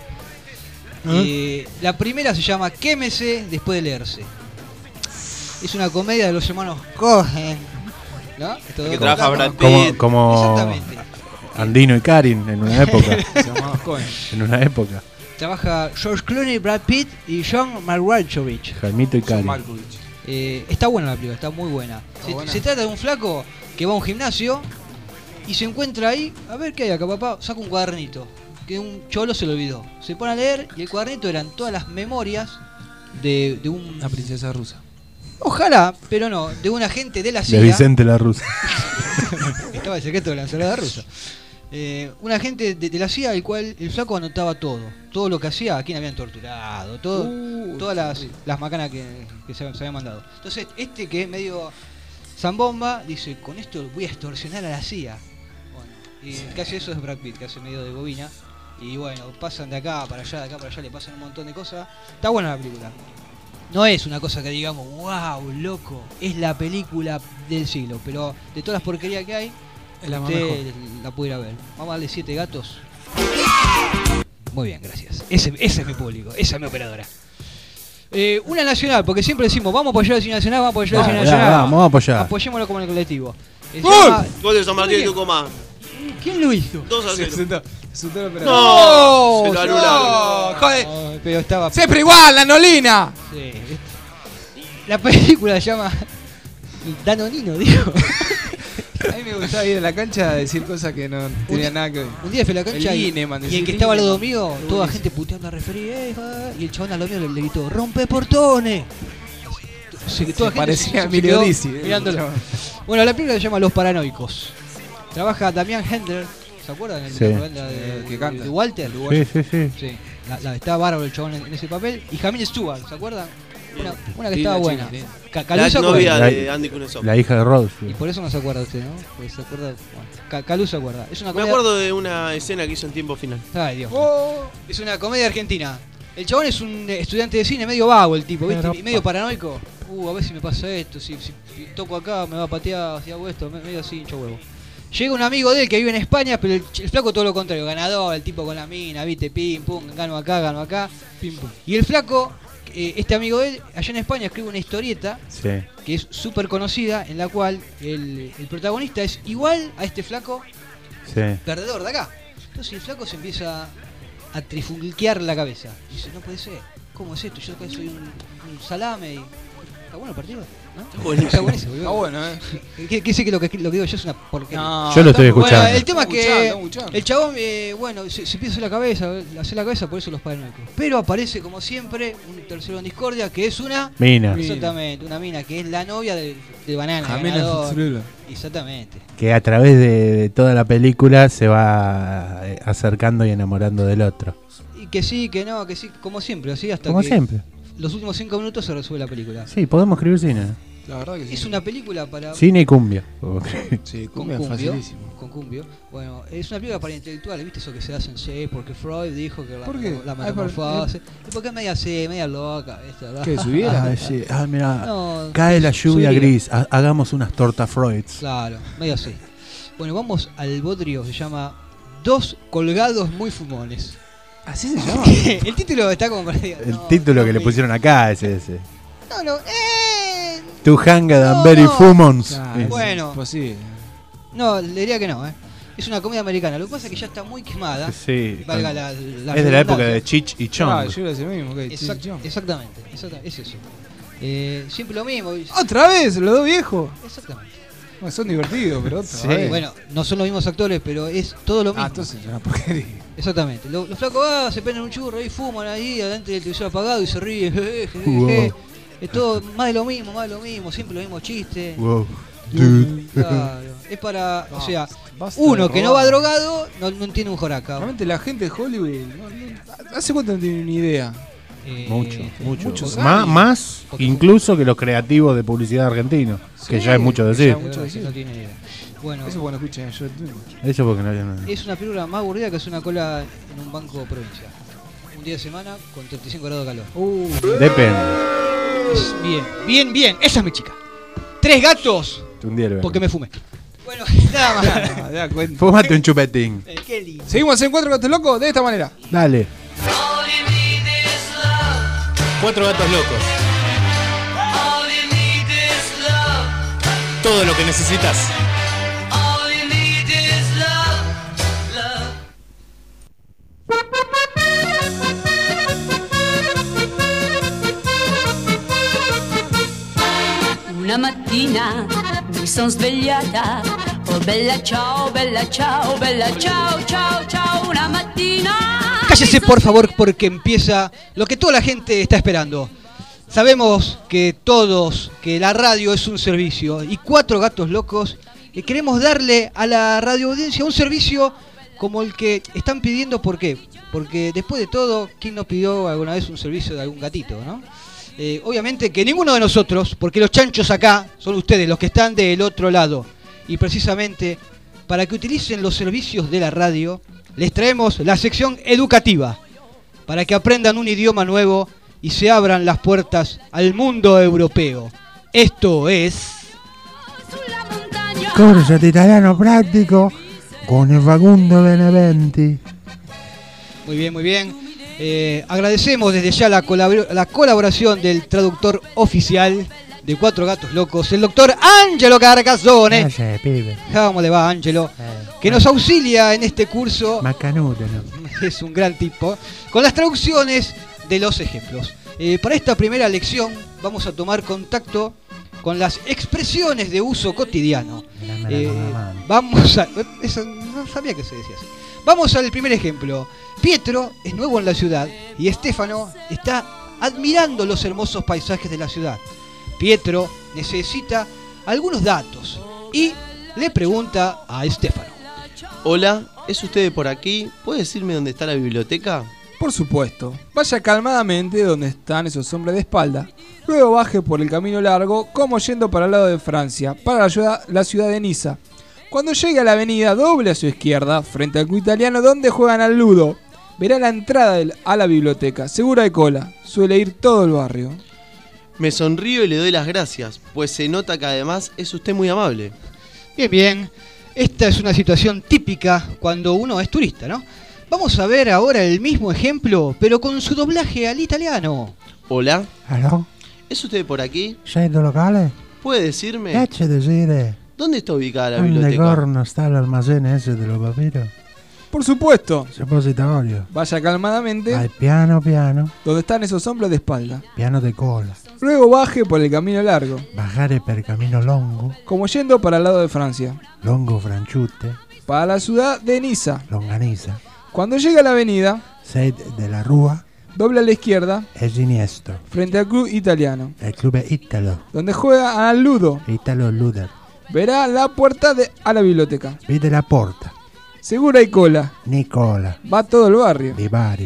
La primera se llama Quémese después de leerse. Es una comedia de los hermanos Cohen, ¿no? Estos Que dos trabaja cosas, Brad Pitt. Como Exactamente. Andino y Karin en una época. Se llamaba Cohen. En una época. Trabaja George Clooney, Brad Pitt y John Malkovich. Jaimito y Karin. Malkovich. Está buena la película, está muy buena. Se trata de un flaco que va a un gimnasio y se encuentra ahí, a ver qué hay acá, papá. Saca un cuadernito que un cholo se lo olvidó. Se pone a leer y el cuadernito eran todas las memorias de un... Una princesa rusa. Ojalá, pero no, de un agente de la CIA. De Vicente la Rusa. Estaba el secreto de la ensalada rusa. Un agente de la CIA, el cual el flaco anotaba todo lo que hacía, a quién habían torturado, todas las macanas que se habían mandado. Entonces, este que es medio zambomba, dice, con esto voy a extorsionar a la CIA. Bueno, y el que hace eso es Brad Pitt, que hace medio de bobina. Y bueno, pasan de acá para allá, le pasan un montón de cosas. Está buena la película. No es una cosa que digamos, wow, loco, es la película del siglo, pero de todas las porquerías que hay, Es la más usted mejor. la pudiera ver. Vamos a darle 7 gatos. Muy bien, gracias. Ese es mi público, esa es mi operadora. Una nacional, porque siempre decimos, vamos a apoyar al cine nacional, vamos a apoyar al cine nacional. Vamos a apoyar. Apoyémoslo como en el colectivo. Se ¡Gol! llama- Gol de San Martín de Muy bien. Tucumán. ¿Quién lo hizo? 2-0. No, se lo no, anularon. joder. No, pero estaba... Siempre igual, la Nolina. Sí. La película se llama Danonino, digo. A mí me gustaba ir a la cancha a decir cosas que no tenían nada que ver. Un día fui a la cancha El y, Lineman, y decía el que el estaba al lado Lineman. mío, toda gente puteando a referir, y el chabón al lado mío le gritó, ¡rompe portones! Toda gente parecía se Emilio quedó Dizzi, mirándolo. Bueno, la película se llama Los Paranoicos. Trabaja Damián Hendler, ¿se acuerdan? Sí. La novela Que canta. de Walter. Sí. Sí. Estaba bárbaro el chabón en ese papel. Y Jamil Stewart, ¿se acuerdan? Una que Linda estaba chica, buena. linda. La Calusa novia acuerda. de Andy Kuznetsov. La hija de Rose. Y por eso no se acuerda usted, ¿no? Porque se acuerda. Bueno, Calú se acuerda. Es una Me comedia. acuerdo de una escena que hizo en tiempo final. Ay, Dios. Es una comedia argentina. El chabón es un estudiante de cine medio vago, el tipo, ¿viste? Y medio paranoico. A ver si me pasa esto. Si toco acá, me va a patear. Si hago esto, medio así, hincho huevo. Llega un amigo de él que vive en España, pero el flaco todo lo contrario. Ganador, el tipo con la mina, ¿viste? Pim, pum, gano acá. Pim, pum. Y el flaco, este amigo de él, allá en España escribe una historieta. Sí. Que es súper conocida, en la cual el protagonista es igual a este flaco Sí. perdedor de acá. Entonces el flaco se empieza a trifulquear la cabeza. Dice, no puede ser, ¿cómo es esto? Yo acá soy un salame y... ¿Está bueno el partido? ¿No? Está buenísimo. Está bueno, ¿Qué sé que lo que digo yo es una porquería? No, Yo lo estoy está- escuchando. Bueno, el tema es que Estamos escuchando. el chabón, bueno, se empieza a hacer la cabeza, por eso los paranoicos. Pero aparece, como siempre, un tercero en discordia, que es una... Mina. Exactamente, una mina, que es la novia de Banana, Jamila ganador. Fitzgerald. Exactamente. Que a través de toda la película se va acercando y enamorando del otro. Y que sí, que no, que sí, como siempre, así hasta Como que siempre. los últimos 5 minutos se resuelve la película. Sí, podemos escribir cine. La verdad que sí. Es una película para... Cine y cumbia. Sí, con cumbia es cumbio, facilísimo. con cumbio. Bueno, es una película para intelectuales, ¿viste eso que se hacen C? Porque Freud dijo que ¿Por qué? la metamorfose. ¿Y por qué media C, media loca? ¿Viste? ¿Qué, subiera? Mira, No, cae la lluvia subiría. gris. Hagamos unas tortas Freuds. Claro, medio C. Bueno, vamos al bodrio, se llama Dos colgados muy fumones. ¿Así se llama? El título está como perdido. El título que le pusieron acá es ese. No, Tu hanged and No, very no. fumons. Ah, Es- Bueno. Pues sí. no, le diría que no, Es una comedia americana. Lo que pasa es que ya está muy quemada. Sí, Valga la es de la época de redundancia. Chich y Chong. Ah, yo iba a decir lo mismo. Okay. Exactamente, es eso. Siempre lo mismo. ¿Otra vez? ¿Los dos viejos? Exactamente. Bueno, son divertidos, pero otra Sí. vez. Bueno, no son los mismos actores, pero es todo lo mismo. Ah, entonces es una porquería. Exactamente. Los flacos se prenden un churro y fuman ahí adelante del televisor apagado y se ríen. Wow. Es todo más de lo mismo, siempre los mismos chistes. Wow. Dude. Claro. Es para, o sea, Basta uno de que no robar. va drogado no entiende un joraca. Realmente la gente de Hollywood ¿hace cuánto no tiene ni idea? Mucho. Muchos Más, años. más incluso que los creativos de publicidad argentinos. que ya es mucho decir. ya es mucho decir. No tiene idea. Bueno, Eso cuando escuchan yo. Eso porque no había nada. es una película más aburrida que hacer una cola en un banco provincia. Un día de semana con 35 grados de calor. Depende. Es bien. Esa es mi chica. 3 gatos Un día lo veo. porque me fumé. Bueno, nada más. Ah, te das cuenta. Fumate un chupetín. Qué lindo. Seguimos en Cuatro Gatos Locos de esta manera. Dale. Cuatro gatos locos. Todo lo que necesitas. Una mattina mi son svegliata, oh bella ciao, bella ciao, bella ciao, ciao, ciao, una mattina. Cállese por favor porque empieza lo que toda la gente está esperando. Sabemos que la radio es un servicio y Cuatro Gatos Locos queremos darle a la radio audiencia un servicio como el que están pidiendo. ¿Por qué? Porque después de todo, ¿quién no pidió alguna vez un servicio de algún gatito, no? Obviamente que ninguno de nosotros, porque los chanchos acá son ustedes, los que están del otro lado. Y precisamente para que utilicen los servicios de la radio, les traemos la sección educativa, para que aprendan un idioma nuevo y se abran las puertas al mundo europeo. Esto es... Corso de italiano práctico con el Facundo Beneventi. Muy bien. Agradecemos desde ya la colaboración del traductor oficial de Cuatro Gatos Locos, el doctor Angelo Carcassone. Gracias, pibe. ¿Cómo le va, Angelo? Que nos auxilia en este curso. Macanudo, ¿no? Es un gran tipo. Con las traducciones de los ejemplos. Para esta primera lección vamos a tomar contacto con las expresiones de uso cotidiano. Vamos a... Eso no sabía que se decía así. Vamos al primer ejemplo. Pietro es nuevo en la ciudad y Estefano está admirando los hermosos paisajes de la ciudad. Pietro necesita algunos datos y le pregunta a Estefano. Hola, ¿es usted de por aquí? ¿Puede decirme dónde está la biblioteca? Por supuesto, vaya calmadamente donde están esos hombres de espalda. Luego baje por el camino largo, como yendo para el lado de Francia, para la ciudad de Niza. Cuando llegue a la avenida, doble a su izquierda, frente al club italiano donde juegan al ludo. Verá la entrada a la biblioteca, segura de cola. Suele ir todo el barrio. Me sonrío y le doy las gracias, pues se nota que además es usted muy amable. Bien, bien. Esta es una situación típica cuando uno es turista, ¿no? Vamos a ver ahora el mismo ejemplo, pero con su doblaje al italiano. Hola, Aló, ¿es usted por aquí? sei del locale? ¿Puede decirme Lascia dire, dónde está ubicada la ¿dónde biblioteca? corno sta l'almacene ese de los papiros? Por supuesto, Suppositorio. vaya calmadamente Vai piano piano, donde están esos hombres de espalda. piano de cola. Luego baje por el camino largo, Bajare per camino longo, como yendo para el lado de Francia, longo franciute, para la ciudad de Niza. longaniza. Cuando llega a la avenida, Sei de la Rúa dobla a la izquierda, e sinistro. frente al club italiano, El club è Italo, donde juega al ludo. Italo Luder. Verá la puerta a la biblioteca. Vide la porta, Segura y cola, Nicola, va todo el barrio. di Bari.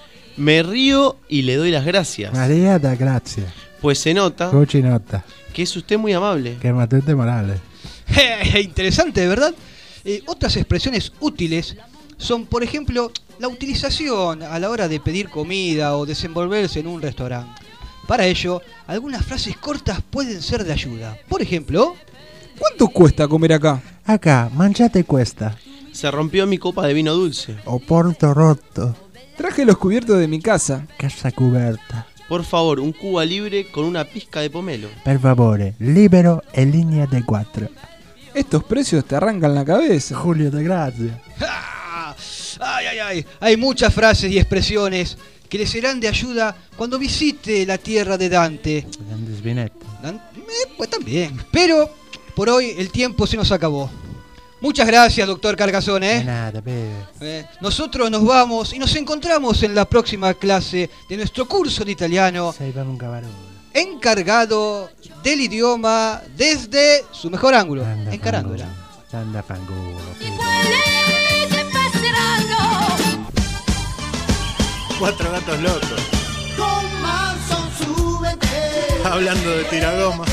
Me río y le doy las gracias, Maria da Grazia, pues se nota Cucinota, que es usted muy amable. che Matute Morales. Interesante, ¿verdad? Otras expresiones útiles son, por ejemplo, la utilización a la hora de pedir comida o desenvolverse en un restaurante. Para ello, algunas frases cortas pueden ser de ayuda. Por ejemplo, ¿Cuánto cuesta comer acá? Acá, mangiate questa, Se rompió mi copa de vino dulce. o porto rotto, Traje los cubiertos de mi casa. casa coperta. Por favor, un Cuba libre con una pizca de pomelo. Per favore, libero e linea de 4. Estos precios te arrancan la cabeza. Julio de Grazia. ¡ah! ¡Ay, ay, ay! Hay muchas frases y expresiones que le serán de ayuda cuando visite la tierra de Dante. Grande Spinetta. Pues también. Pero por hoy el tiempo se nos acabó. Muchas gracias, doctor Carcasone. De nada, bebe. Nosotros nos vamos y nos encontramos en la próxima clase de nuestro curso de italiano, Sei per un cavarone. encargado del idioma desde su mejor ángulo, Anda encarándola. fanculo. Anda fanculo. Quelli che passeranno. 4 gatos locos. Hablando de tiragoma.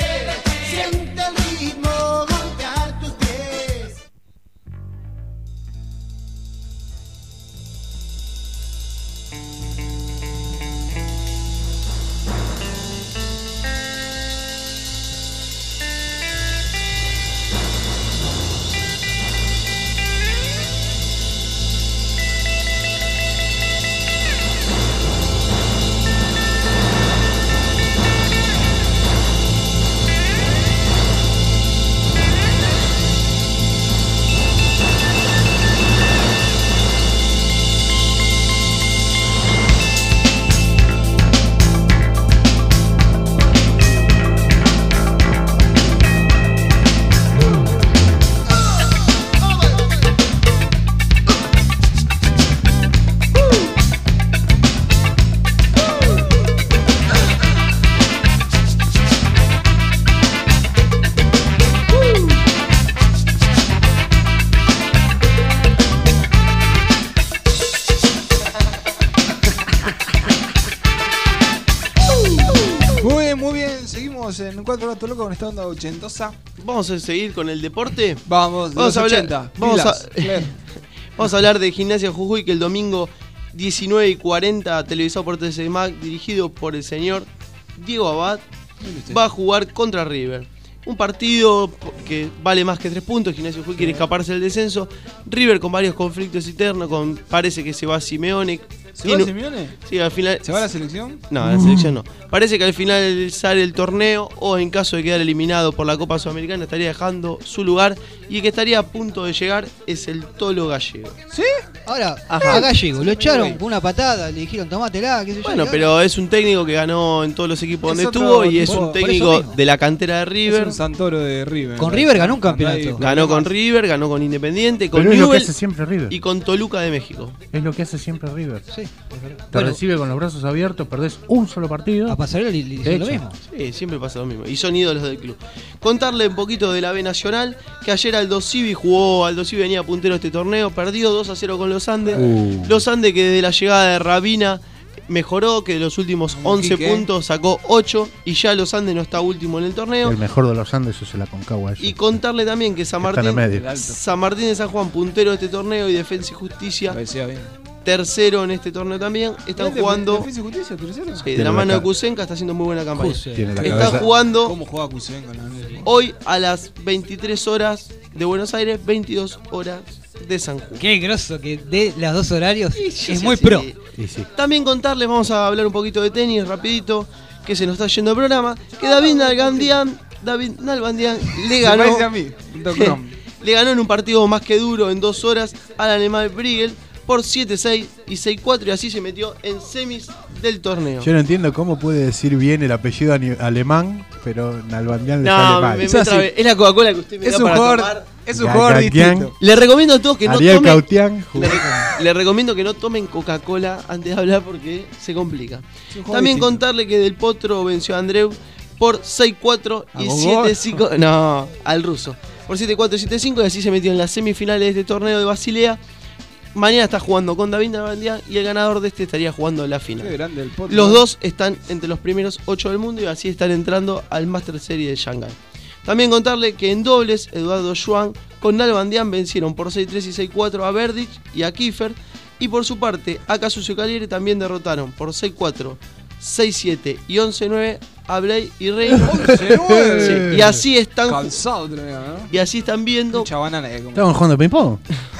En 4 gatos locos con esta onda ochentosa. Vamos a seguir con el deporte. Vamos, de Vamos los a hablar- 80. vamos Pilas, a- Claire. Vamos a hablar de Gimnasia Jujuy, que el domingo 19:40, televisado por TCMAC, dirigido por el señor Diego Abad, va a jugar contra River. Un partido que vale más que 3 puntos. Gimnasia Jujuy quiere escaparse del descenso. River con varios conflictos internos. Parece que se va Simeone. ¿Se va Simeone? Sí, al final. ¿Se va a la selección? No, a la selección no. Parece que al final sale el torneo, o en caso de quedar eliminado por la Copa Sudamericana, estaría dejando su lugar. Y el que estaría a punto de llegar es el Tolo Gallego. ¿Sí? Ahora, Ajá. a Gallego lo echaron con una patada, le dijeron tomátela, qué sé yo. Bueno, y ahora- pero es un técnico que ganó en todos los equipos donde Es otro estuvo, y es tipo- un por eso técnico mismo. de la cantera de River. Es un Santoro de River. Con River ganó un campeonato. Ganó con River, ganó con Independiente, con Pero es lo que Newell's hace siempre River. y con Toluca de México. Es lo que hace siempre River. Sí, Sí, es verdad. Te recibe con los brazos abiertos, perdés un solo partido. A Pasarela le hizo lo mismo. Sí, siempre pasa lo mismo. Y son ídolos del club. Contarle un poquito de la B Nacional, que ayer Aldo Civi jugó, Aldo Civi venía puntero este torneo, perdió 2-0 con los Andes. Los Andes que desde la llegada de Rabina mejoró, que de los últimos 11 puntos sacó 8 y ya los Andes no está último en el torneo. El mejor de los Andes es el Aconcagua. Y contarle también que San Martín de San Juan, puntero de este torneo, y Defensa y Justicia, tercero en este torneo también. Están jugando. ¿Defensa y Justicia, tercero? Sí, de la mano de Kusenka, está haciendo muy buena campaña. Está Está jugando. ¿Cómo juega Kusenka? Hoy a las 23 horas de Buenos Aires, 22 horas de San Juan. Qué grosso que de los dos horarios. Sí, Es muy sí. pro. Sí. También contarles, vamos a hablar un poquito de tenis rapidito, que se nos está yendo el programa, que David Nalbandian le ganó. Se parece a mí. Le ganó en un partido más que duro en 2 horas al Alemán Briegel por 7-6 y 6-4, y así se metió en semis del torneo. Yo no entiendo cómo puede decir bien el apellido alemán, pero Nalbandian le No, sale mal. es la Coca-Cola que usted me da para tomar. Es un jugador distinto. Le recomiendo a todos que no Ariel tomen. Cautián jugó Le recomiendo que no tomen Coca-Cola antes de hablar porque se complica. juego También distinto. contarle que Del Potro venció a Andreu por 6-4 y ¿A Gogol? 7-5. No, al ruso. Por 7-4 y 7-5, y así se metió en las semifinales de este torneo de Basilea. Mañana está jugando con David Nalbandian y el ganador de este estaría jugando la final. Qué grande el Potro. Los dos están entre los primeros 8 del mundo y así están entrando al Master Series de Shanghái. También contarle que en dobles, Eduardo Schwan con Nalbandian vencieron por 6-3 y 6-4 a Berdych y a Kiefer. Y por su parte, a Casusio Caliere también derrotaron por 6-4, 6-7 y 11-9 a Blay y Rey. 11-9. Sí, y así están. Cansado otro día, ¿no? Y así están viendo. Mucha banana de comer. ¿Estaban jugando ping-pong?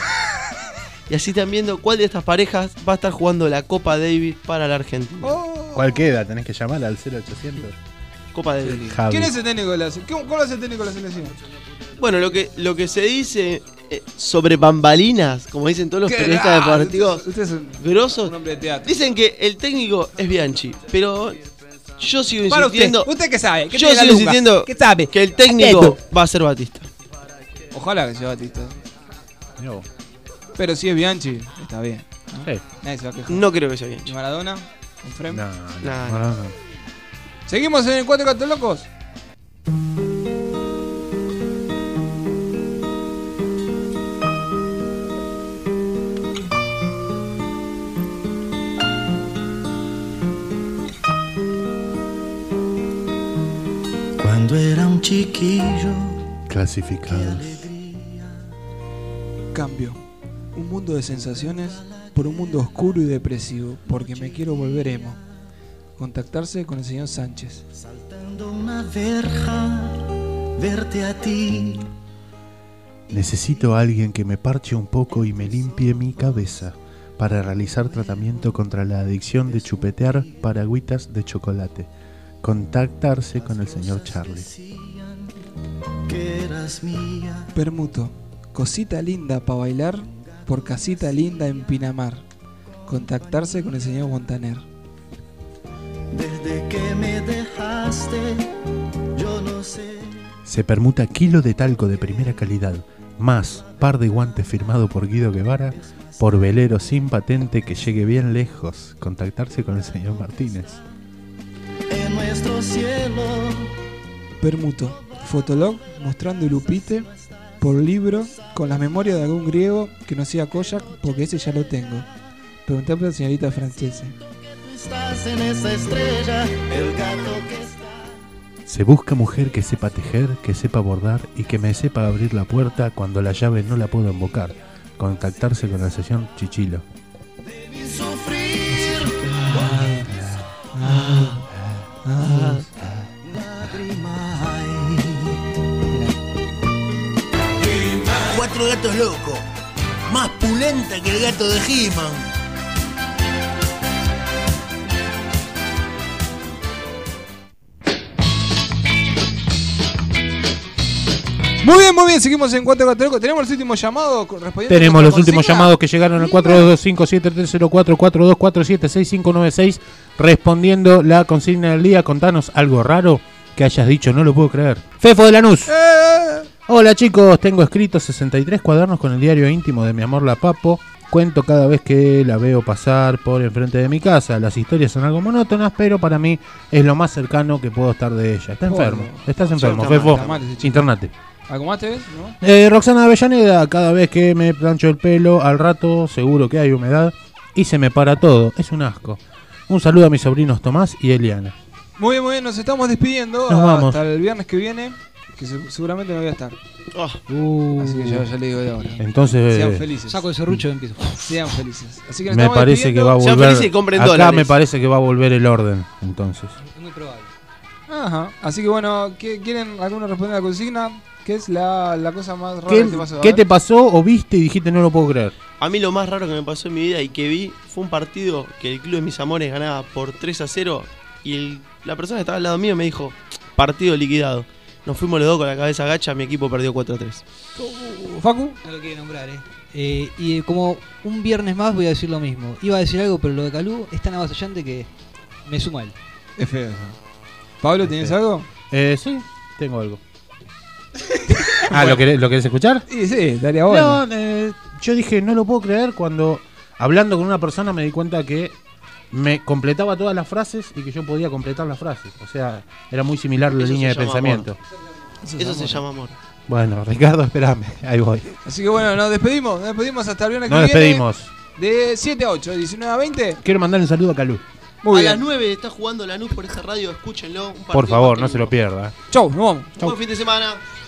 Y así están viendo cuál de estas parejas va a estar jugando la Copa Davis para la Argentina. ¿Cuál queda? Tenés que llamar al 0800. Copa Davis. Javi. ¿Quién es el técnico de la selección? ¿Cuál es el técnico de la selección? Bueno, lo que se dice sobre bambalinas, como dicen todos los ¿Qué? periodistas deportivos Usted es un grosos, hombre de teatro. dicen que el técnico es Bianchi, pero yo sigo Para insistiendo. ¿Usted qué sabe? ¿Qué Yo tiene la sigo luca? insistiendo ¿Qué sabe? que el técnico va a ser Batista. Ojalá que sea Batista. No. Pero si es Bianchi, está bien. ¿no? Sí. Nadie se va a quejar. No creo que sea ¿Y Bianchi. Maradona? ¿Con Frem? No. Nah. ¿Seguimos en el 4 Gatos Locos? Cuando era un chiquillo. Clasificados. Cambio. Un mundo de sensaciones por un mundo oscuro y depresivo, porque me quiero volver emo. Contactarse con el señor Sánchez. Saltando una verja, verte a ti. Necesito a alguien que me parche un poco y me limpie mi cabeza para realizar tratamiento contra la adicción de chupetear paragüitas de chocolate. Contactarse con el señor Charlie. Que eras mía. Permuto. Cosita linda para bailar por casita linda en Pinamar. Contactarse con el señor Montaner. Desde que me dejaste, yo no sé. Se permuta kilo de talco de primera calidad, más par de guantes firmado por Guido Guevara, por velero sin patente que llegue bien lejos. Contactarse con el señor Martínez. En nuestro cielo. Permuto. Fotolog mostrando el upite por libro con las memorias de algún griego que no sea Koyak, porque ese ya lo tengo. Pregunté por la señorita Francese. Estás en esa estrella, el gato que está. Se busca mujer que sepa tejer, que sepa bordar y que me sepa abrir la puerta cuando la llave no la puedo embocar. Contactarse con el señor Chichilo. Debí sufrir. Lágrima hay. 4 gatos locos. Más pulenta que el gato de He-Man. Muy bien, seguimos en 4 Gatos Locos. Tenemos los últimos llamados respondiendo. Tenemos los consigna. últimos llamados que llegaron al 4257-304-4247-6596 respondiendo la consigna del día. Contanos algo raro que hayas dicho, no lo puedo creer. Fefo de Lanús. Hola chicos, tengo escritos 63 cuadernos con el diario íntimo de mi amor la Papo cuento cada vez que la veo pasar por enfrente de mi casa. Las historias son algo monótonas, pero para mí es lo más cercano que puedo estar de ella. Está enfermo. Estás enfermo, Fefo. Internate. ¿Algo más te ves? ¿No? Roxana Avellaneda, cada vez que me plancho el pelo, al rato seguro que hay humedad y se me para todo. Es un asco. Un saludo a mis sobrinos Tomás y Eliana. Muy bien, nos estamos despidiendo. Nos vamos. Hasta el viernes que viene, que seguramente no voy a estar. Así que ya le digo de ahora. Entonces, sean felices. Saco el serrucho y empiezo. Sean felices. Así que nos me estamos parece que va a despidiendo. volver. Sean felices y compren acá dólares. me parece que va a volver el orden. Entonces. Es muy probable. Ajá. Así que bueno, ¿quieren alguno responder a la consigna? ¿Qué es la cosa más rara que te pasó? A ¿Qué ver. te pasó o viste y dijiste no lo puedo creer? A mí lo más raro que me pasó en mi vida y que vi fue un partido que el Club de Mis Amores ganaba por 3-0 y la persona que estaba al lado mío me dijo, partido liquidado. Nos fuimos los dos con la cabeza gacha, mi equipo perdió 4-3. ¿Facu? No lo quiere nombrar, y como un viernes más voy a decir lo mismo. Iba a decir algo, pero lo de Calú es tan avasallante que me suma él. Es feo eso. ¿Pablo, tienes algo? Sí, tengo algo. ¿Lo querés escuchar? Sí, daría bueno. No, yo dije, no lo puedo creer cuando hablando con una persona me di cuenta que me completaba todas las frases y que yo podía completar las frases. O sea, era muy similar la Eso línea de se llama pensamiento. amor. Eso se llama amor. Bueno, Ricardo, espérame, ahí voy. Así que bueno, nos despedimos hasta el viernes que Nos viene. despedimos. De 7 a 8, de 19 a 20. Quiero mandar un saludo a Calú. Muy a bien. las 9 está jugando Lanús por esta radio, escúchenlo. Un Por partido favor, no partido. se lo pierda. Chau, nos vamos. Buen fin de semana.